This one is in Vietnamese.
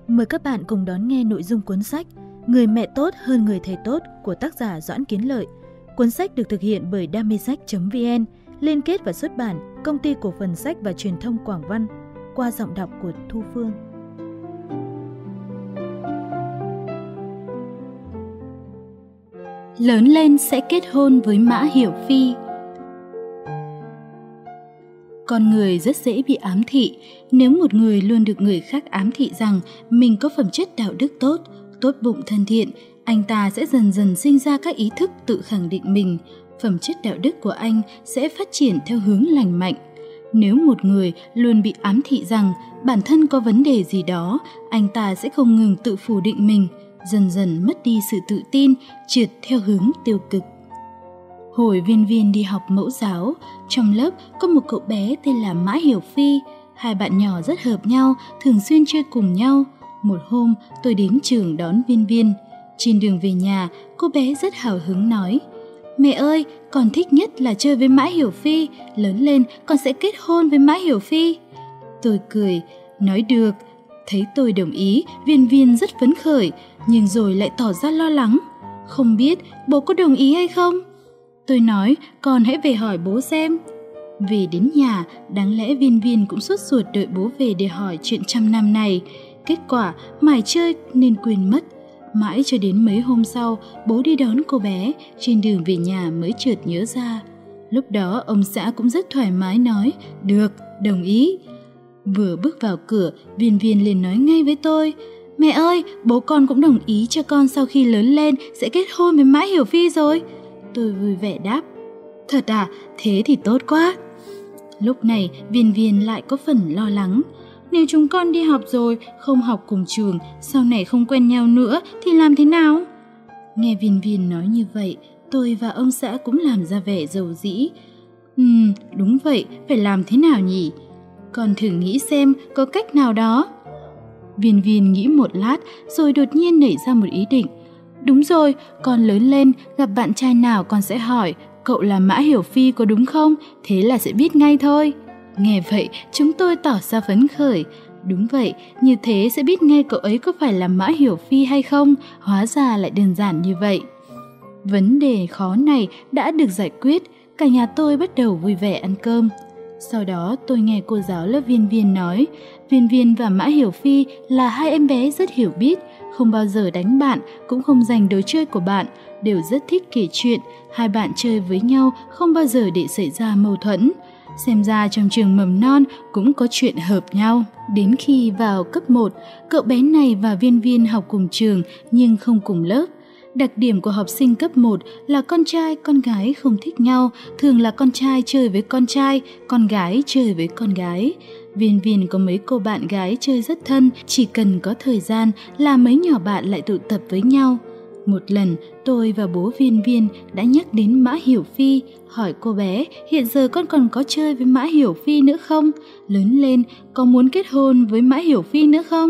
Mời các bạn cùng đón nghe nội dung cuốn sách Người mẹ tốt hơn người thầy tốt của tác giả Doãn Kiến Lợi. Cuốn sách được thực hiện bởi damesách.vn, liên kết và xuất bản Công ty Cổ phần Sách và Truyền thông Quảng Văn, qua giọng đọc của Thu Phương. Lớn lên sẽ kết hôn với Mã Hiểu Phi. Con người rất dễ bị ám thị. Nếu một người luôn được người khác ám thị rằng mình có phẩm chất đạo đức tốt, tốt bụng thân thiện, anh ta sẽ dần dần sinh ra các ý thức tự khẳng định mình. Phẩm chất đạo đức của anh sẽ phát triển theo hướng lành mạnh. Nếu một người luôn bị ám thị rằng bản thân có vấn đề gì đó, anh ta sẽ không ngừng tự phủ định mình, dần dần mất đi sự tự tin, trượt theo hướng tiêu cực. Hồi Viên Viên đi học mẫu giáo, trong lớp có một cậu bé tên là Mã Hiểu Phi. Hai bạn nhỏ rất hợp nhau, thường xuyên chơi cùng nhau. Một hôm, tôi đến trường đón Viên Viên. Trên đường về nhà, cô bé rất hào hứng nói: "Mẹ ơi, con thích nhất là chơi với Mã Hiểu Phi, lớn lên con sẽ kết hôn với Mã Hiểu Phi." Tôi cười, nói được. Thấy tôi đồng ý, Viên Viên rất phấn khởi, nhưng rồi lại tỏ ra lo lắng. Không biết bố có đồng ý hay không? Tôi nói, con hãy về hỏi bố xem. Về đến nhà, đáng lẽ Viên Viên cũng sốt ruột đợi bố về để hỏi chuyện trăm năm này. Kết quả, mải chơi nên quên mất. Mãi cho đến mấy hôm sau, bố đi đón cô bé, trên đường về nhà mới chợt nhớ ra. Lúc đó ông xã cũng rất thoải mái nói, được, đồng ý. Vừa bước vào cửa, Viên Viên liền nói ngay với tôi: "Mẹ ơi, bố con cũng đồng ý cho con sau khi lớn lên sẽ kết hôn với Mã Hiểu Phi rồi." Tôi vui vẻ đáp: "Thật à, thế thì tốt quá." Lúc này Viên Viên lại có phần lo lắng. Nếu chúng con đi học rồi, không học cùng trường, sau này không quen nhau nữa thì làm thế nào? Nghe Viên Viên nói như vậy, tôi và ông xã cũng làm ra vẻ dầu dĩ. Đúng vậy, phải làm thế nào nhỉ? Con thử nghĩ xem có cách nào đó. Viên Viên nghĩ một lát rồi đột nhiên nảy ra một ý định. Đúng rồi, con lớn lên gặp bạn trai nào con sẽ hỏi cậu là Mã Hiểu Phi có đúng không? Thế là sẽ biết ngay thôi. Nghe vậy chúng tôi tỏ ra phấn khởi. Đúng vậy, như thế sẽ biết ngay cậu ấy có phải là Mã Hiểu Phi hay không. Hóa ra lại đơn giản như vậy. Vấn đề khó này đã được giải quyết. Cả nhà tôi bắt đầu vui vẻ ăn cơm. Sau đó tôi nghe cô giáo lớp Viên Viên nói, Viên Viên và Mã Hiểu Phi là hai em bé rất hiểu biết, không bao giờ đánh bạn, cũng không giành đồ chơi của bạn, đều rất thích kể chuyện, hai bạn chơi với nhau không bao giờ để xảy ra mâu thuẫn. Xem ra trong trường mầm non cũng có chuyện hợp nhau. Đến khi vào cấp 1, cậu bé này và Viên Viên học cùng trường nhưng không cùng lớp. Đặc điểm của học sinh cấp 1 là con trai, con gái không thích nhau, thường là con trai chơi với con gái chơi với con gái. Viên Viên có mấy cô bạn gái chơi rất thân, chỉ cần có thời gian là mấy nhỏ bạn lại tụ tập với nhau. Một lần, tôi và bố Viên Viên đã nhắc đến Mã Hiểu Phi, hỏi cô bé hiện giờ con còn có chơi với Mã Hiểu Phi nữa không? Lớn lên có muốn kết hôn với Mã Hiểu Phi nữa không?